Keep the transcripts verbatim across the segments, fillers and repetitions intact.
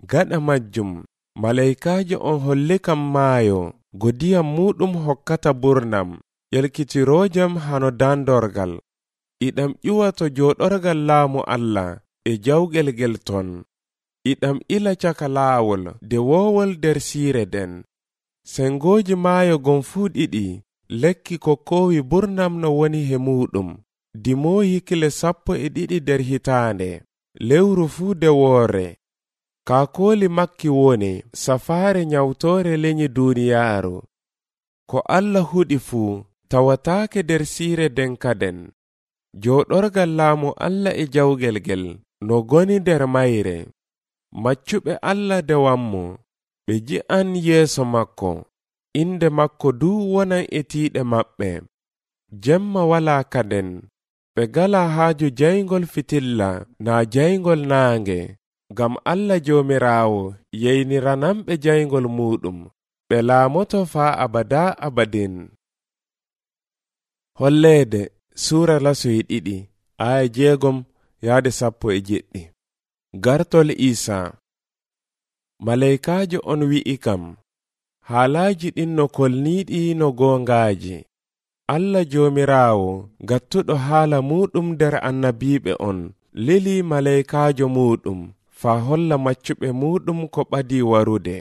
Gaɗa majjum malaikaajo on holli kam maayo godiyam muɗum hokkata burnam yelkitirojam hano dandorgal iɗam ƴuwato joɗorgal laamu Allah e jawgel gel ton iɗam ila caka laawol de wowol der siire den sengoji maayo gon fuu ɗiɗi lekki ko kowi burnam no woni he muɗum dimoyi kile sappo e ɗiɗi der hitaande lewru fuu de woore kaakoli makki woni safaare nyawtore lenyi duniyaaru ko Allah huɗi fuu tawataake der siire den kaden joɗorgal laamu Allah e jawgel gel no goni der mayre maccuɓe Allah de wammo ɓe ji'an yeeso makko inde makko du wonan e tiiɗe maɓɓe jemma wala kaden ɓe gala haaju jayngol fitilla na jayngol naange gam Allah joomiraawo yeyniranamɓe jayngol muɗum ɓe laamoto faa abada abadin. Holleede Suura lasoyi ɗiɗi aya jeegom yaade sappo e jeɗɗi. Gartol Isaa malaikaajo on wi'i kam haalaaji ɗin no kolniiɗi no goongaaji Allah joomiraawo gattuɗo haala muɗum der annabiiɓe on leli malaikaajo muɗum faa holla maccuɓe muɗum ko ɓadi warude.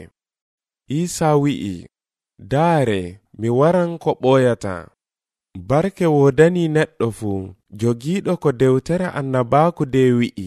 Isaa wi'i daare mi waran ko ɓooyata barke wodani neɗɗo fuu jogiiɗo ko dewtere annabaaku de wi'i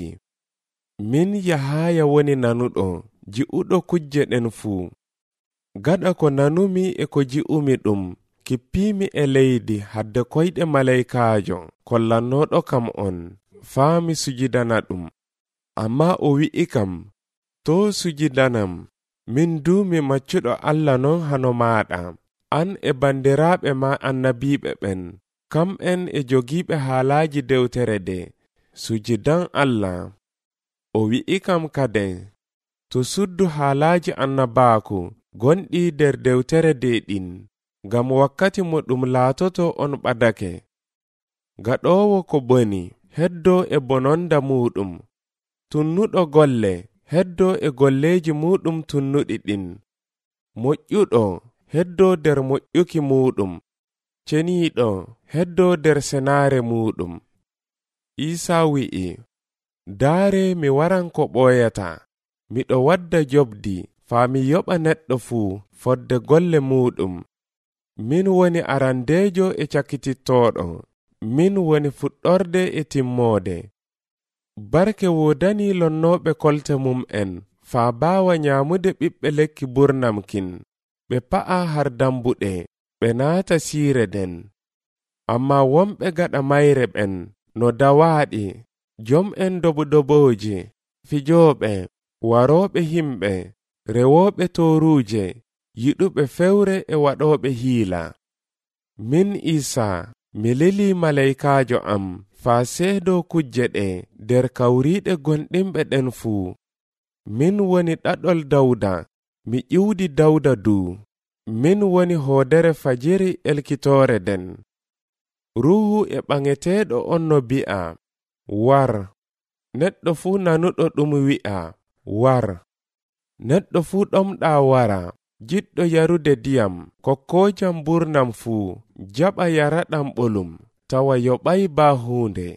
min Yahaya woni nanuɗo ji'uɗo kujje ɗen fuu gaɗa ko nanumi e ko ji'umi ɗum kippiimi e leydi hadde koyɗe malaikaajo kollannoɗo kam on faami sujidana ɗum amma o wi'i kam to sujidanam min duumi maccuɗo Allah non hano maaɗa an e bandiraaɓe ma annabiiɓe ɓen kam en e jogiiɓe haalaaji dewtere de sujidan Allah o wi'i kam kade to suddu haalaaji annabaaku gonɗi der dewtere de ɗin gam wakkati mo ɗum laatoto on ɓadake gaɗowo ko boni heddo e bononda muɗum tunnuɗo golle heddo e golleji muɗum tunnuɗi ɗin moƴƴuɗo heddo der moƴƴuki muɗum ceniiɗo heddo der senaare muɗum. Isaa wi'i daare mi waran ko ɓooyata miɗo wadda jobdi faa mi yoɓa neɗɗo fuu fodde golle muɗum min woni arandeejo e cakkitittoɗo min woni fuɗɗorde e timmoode barke wodani lonnoɓe kolte mum en faa baawa nyaamude ɓiɓɓe lekki burnamkin ɓe pa'a har dambuɗe ɓe naata siire den amma wonɓe gaɗa mayre ɓen no dawaaɗi jom en doɓodoɓooji fijooɓe warooɓe himɓe rewooɓe toruuje yiɗuɓe fewre e waɗooɓe hiila min Isaa mi leli malaikaajo am faa seedo kujje ɗe der kawriiɗe gonɗinɓe ɗen fuu min woni ɗaɗol Dawda mi ƴiwdi Dawda du min woni hoodere fajiri elkitoore den ruhu e ɓaŋeteeɗo on no bi'a war neɗɗo fuu nanuɗo ɗum wi'a war neɗɗo fuu ɗomɗa wara jiɗɗo yarude diyam kokkoojam burnam fuu jaɓa yaraɗam ɓolum tawa yoɓay baa huunde.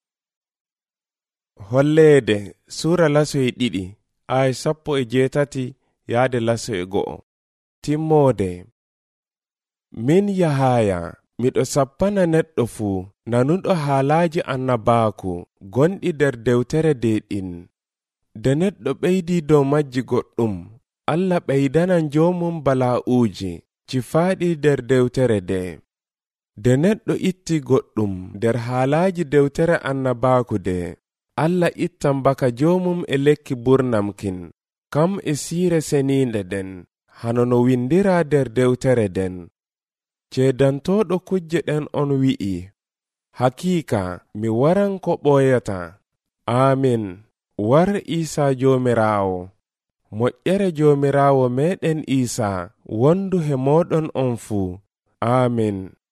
Holleede Suura lasoyi ɗiɗi ay sappo e jeetati yaade lasoyi go'o. Timmoode min Yahaya miɗo sappana neɗɗo fuu nanuɗo haalaaji annabaaku gonɗi der dewtere de ɗin de neɗɗo ɓeydi dow majji goɗɗum Allah ɓeydanan joomum bala'uuji cifaaɗi der dewtere de de neɗɗo itti goɗɗum der haalaaji dewtere annabaaku de Allah ittan baka joomum e lekki burnamkin kam e siire seniinde den hano no windira der dewtere den ceedantoɗo kujje ɗen on wi'i hakiika mi waran ko ɓooyata amin war Isaa joomiraawo moƴƴere joomiraawo meɗen Isaa wondu he moɗon on fuu amin.